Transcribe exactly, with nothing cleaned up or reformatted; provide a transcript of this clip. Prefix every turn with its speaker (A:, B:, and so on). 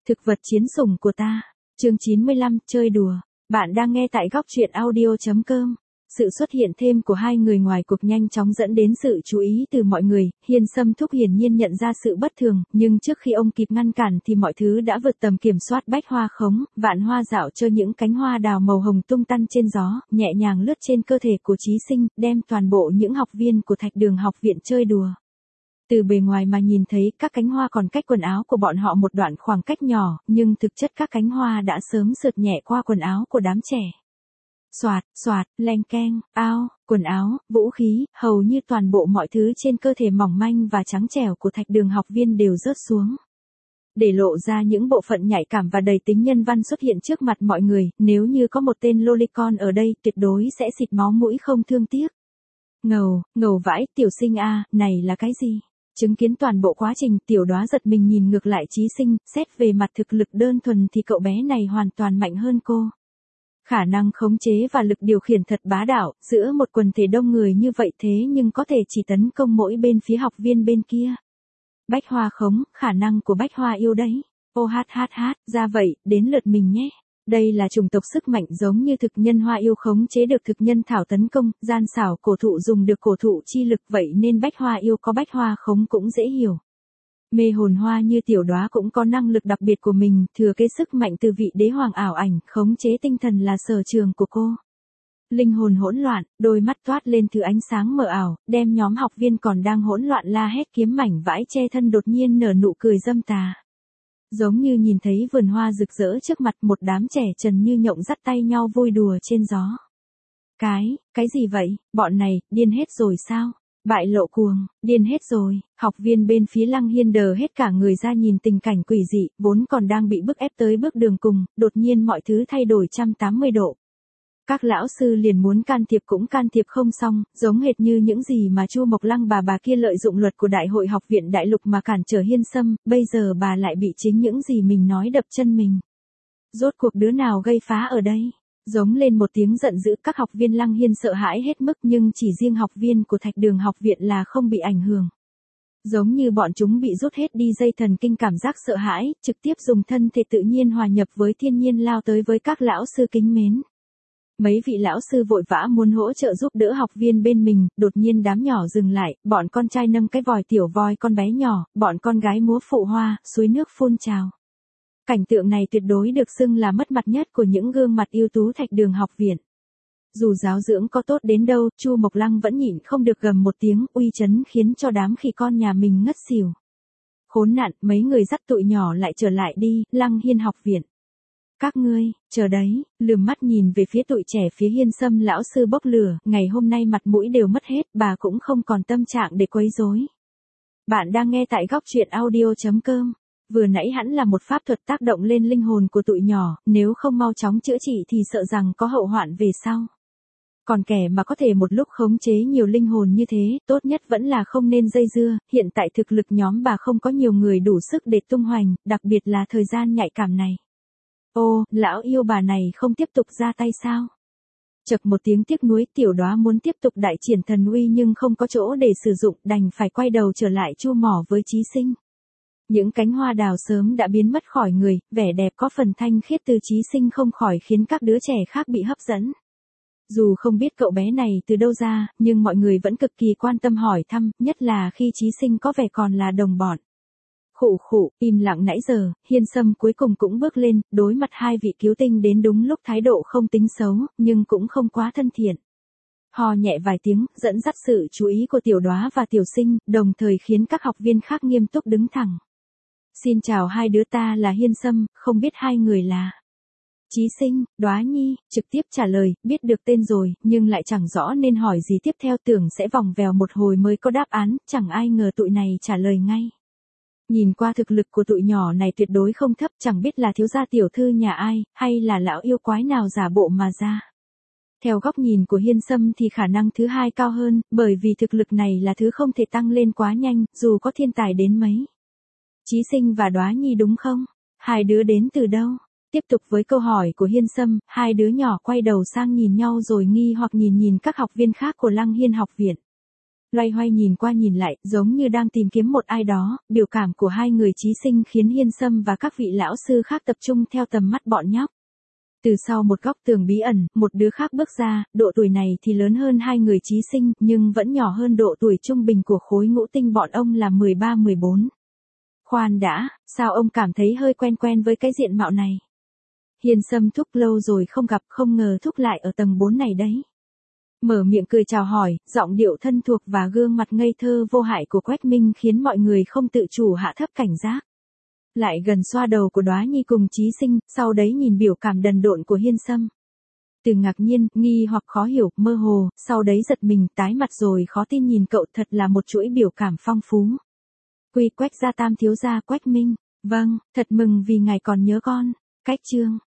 A: Thực vật chiến sủng của ta. Chương chín mươi lăm, chơi đùa. Bạn đang nghe tại góc truyện audio chấm com. Sự xuất hiện thêm của hai người ngoài cuộc nhanh chóng dẫn đến sự chú ý từ mọi người. Hiên Sâm Thúc hiển nhiên nhận ra sự bất thường, nhưng trước khi ông kịp ngăn cản thì mọi thứ đã vượt tầm kiểm soát. Bách hoa khống, vạn hoa dạo chơi, những cánh hoa đào màu hồng tung tăn trên gió, nhẹ nhàng lướt trên cơ thể của Chí Sinh, đem toàn bộ những học viên của Thạch Đường học viện chơi đùa. Từ bề ngoài mà nhìn thấy các cánh hoa còn cách quần áo của bọn họ một đoạn khoảng cách nhỏ, nhưng thực chất các cánh hoa đã sớm sượt nhẹ qua quần áo của đám trẻ. Xoạt, xoạt, leng keng, ao, quần áo, vũ khí, hầu như toàn bộ mọi thứ trên cơ thể mỏng manh và trắng trẻo của Thạch Đường học viên đều rớt xuống. Để lộ ra những bộ phận nhạy cảm và đầy tính nhân văn xuất hiện trước mặt mọi người, nếu như có một tên lolicon ở đây tuyệt đối sẽ xịt máu mũi không thương tiếc. Ngầu, ngầu vãi, Tiểu Sinh a, này là cái gì? Chứng kiến toàn bộ quá trình, Tiểu Đóa giật mình nhìn ngược lại Chí Sinh, xét về mặt thực lực đơn thuần thì cậu bé này hoàn toàn mạnh hơn cô. Khả năng khống chế và lực điều khiển thật bá đạo, giữa một quần thể đông người như vậy thế nhưng có thể chỉ tấn công mỗi bên phía học viên bên kia. Bách hoa khống, khả năng của Bách hoa yêu đấy. Ô hát hát hát, ra vậy, đến lượt mình nhé. Đây là chủng tộc sức mạnh giống như thực nhân hoa yêu khống chế được thực nhân thảo tấn công, gian xảo cổ thụ dùng được cổ thụ chi lực, vậy nên bách hoa yêu có bách hoa khống cũng dễ hiểu. Mê hồn hoa như Tiểu Đóa cũng có năng lực đặc biệt của mình, thừa kế sức mạnh từ vị đế hoàng ảo ảnh, khống chế tinh thần là sở trường của cô. Linh hồn hỗn loạn, đôi mắt toát lên thứ ánh sáng mờ ảo, đem nhóm học viên còn đang hỗn loạn la hét kiếm mảnh vãi che thân đột nhiên nở nụ cười dâm tà. Giống như nhìn thấy vườn hoa rực rỡ trước mặt, một đám trẻ trần như nhộng dắt tay nhau vui đùa trên gió. Cái, cái gì vậy, bọn này, điên hết rồi sao? Bại lộ cuồng, điên hết rồi. Học viên bên phía Lăng Hiên đờ hết cả người ra nhìn tình cảnh quỷ dị, vốn còn đang bị bức ép tới bước đường cùng, đột nhiên mọi thứ thay đổi một trăm tám mươi độ. Các lão sư liền muốn can thiệp cũng can thiệp không xong, giống hệt như những gì mà Chu Mộc Lăng bà bà kia lợi dụng luật của Đại hội học viện Đại Lục mà cản trở Hiên Sâm, bây giờ bà lại bị chính những gì mình nói đập chân mình. Rốt cuộc đứa nào gây phá ở đây? Giống lên một tiếng giận dữ, các học viên Lăng Hiên sợ hãi hết mức, nhưng chỉ riêng học viên của Thạch Đường học viện là không bị ảnh hưởng. Giống như bọn chúng bị rút hết đi dây thần kinh cảm giác sợ hãi, trực tiếp dùng thân thể tự nhiên hòa nhập với thiên nhiên lao tới với các lão sư kính mến. Mấy vị lão sư vội vã muốn hỗ trợ giúp đỡ học viên bên mình, đột nhiên đám nhỏ dừng lại, bọn con trai nâng cái vòi tiểu voi con bé nhỏ, bọn con gái múa phụ hoa, suối nước phun trào. Cảnh tượng này tuyệt đối được xưng là mất mặt nhất của những gương mặt ưu tú Thạch Đường học viện. Dù giáo dưỡng có tốt đến đâu, Chu Mộc Lăng vẫn nhịn không được gầm một tiếng uy chấn khiến cho đám khỉ con nhà mình ngất xỉu. Khốn nạn, mấy người dắt tụi nhỏ lại trở lại đi, Lăng Hiên học viện. Các ngươi, chờ đấy, lườm mắt nhìn về phía tụi trẻ phía Hiên Sâm lão sư bốc lửa, ngày hôm nay mặt mũi đều mất hết, bà cũng không còn tâm trạng để quấy rối. Bạn đang nghe tại góc truyện audio chấm com. Vừa nãy hẳn là một pháp thuật tác động lên linh hồn của tụi nhỏ, nếu không mau chóng chữa trị thì sợ rằng có hậu hoạn về sau. Còn kẻ mà có thể một lúc khống chế nhiều linh hồn như thế, tốt nhất vẫn là không nên dây dưa, hiện tại thực lực nhóm bà không có nhiều người đủ sức để tung hoành, đặc biệt là thời gian nhạy cảm này. Ô, lão yêu bà này không tiếp tục ra tay sao? Chật một tiếng tiếc nuối, Tiểu Đóa muốn tiếp tục đại triển thần uy nhưng không có chỗ để sử dụng, đành phải quay đầu trở lại chu mỏ với Chí Sinh. Những cánh hoa đào sớm đã biến mất khỏi người, vẻ đẹp có phần thanh khiết từ Chí Sinh không khỏi khiến các đứa trẻ khác bị hấp dẫn. Dù không biết cậu bé này từ đâu ra, nhưng mọi người vẫn cực kỳ quan tâm hỏi thăm, nhất là khi Chí Sinh có vẻ còn là đồng bọn. Khụ khụ, im lặng nãy giờ, Hiên Sâm cuối cùng cũng bước lên, đối mặt hai vị cứu tinh đến đúng lúc, thái độ không tính xấu, nhưng cũng không quá thân thiện. Hò nhẹ vài tiếng, dẫn dắt sự chú ý của Tiểu Đóa và Tiểu Sinh, đồng thời khiến các học viên khác nghiêm túc đứng thẳng. Xin chào hai đứa, ta là Hiên Sâm, không biết hai người là... Chí Sinh, Đóa Nhi, trực tiếp trả lời, biết được tên rồi, nhưng lại chẳng rõ nên hỏi gì tiếp theo, tưởng sẽ vòng vèo một hồi mới có đáp án, chẳng ai ngờ tụi này trả lời ngay. Nhìn qua thực lực của tụi nhỏ này tuyệt đối không thấp, chẳng biết là thiếu gia tiểu thư nhà ai, hay là lão yêu quái nào giả bộ mà ra. Theo góc nhìn của Hiên Sâm thì khả năng thứ hai cao hơn, bởi vì thực lực này là thứ không thể tăng lên quá nhanh, dù có thiên tài đến mấy. Chí Sinh và Đóa Nhi đúng không? Hai đứa đến từ đâu? Tiếp tục với câu hỏi của Hiên Sâm, hai đứa nhỏ quay đầu sang nhìn nhau rồi nghi hoặc nhìn nhìn các học viên khác của Lăng Hiên học viện. Loay hoay nhìn qua nhìn lại, giống như đang tìm kiếm một ai đó, biểu cảm của hai người chí sinh khiến Hiên Sâm và các vị lão sư khác tập trung theo tầm mắt bọn nhóc. Từ sau một góc tường bí ẩn, một đứa khác bước ra, độ tuổi này thì lớn hơn hai người chí sinh, nhưng vẫn nhỏ hơn độ tuổi trung bình của khối ngũ tinh bọn ông là mười ba mười bốn. Khoan đã, sao ông cảm thấy hơi quen quen với cái diện mạo này? Hiên Sâm Thúc lâu rồi không gặp, không ngờ Thúc lại ở tầng bốn này đấy. Mở miệng cười chào hỏi, giọng điệu thân thuộc và gương mặt ngây thơ vô hại của Quách Minh khiến mọi người không tự chủ hạ thấp cảnh giác. Lại gần xoa đầu của Đóa Nhi cùng chí sinh, sau đấy nhìn biểu cảm đần độn của Hiên Sâm. Từ ngạc nhiên, nghi hoặc khó hiểu, mơ hồ, sau đấy giật mình, tái mặt rồi khó tin nhìn cậu, thật là một chuỗi biểu cảm phong phú. Quy Quách gia Tam thiếu gia Quách Minh, vâng, thật mừng vì ngài còn nhớ con. Cách chương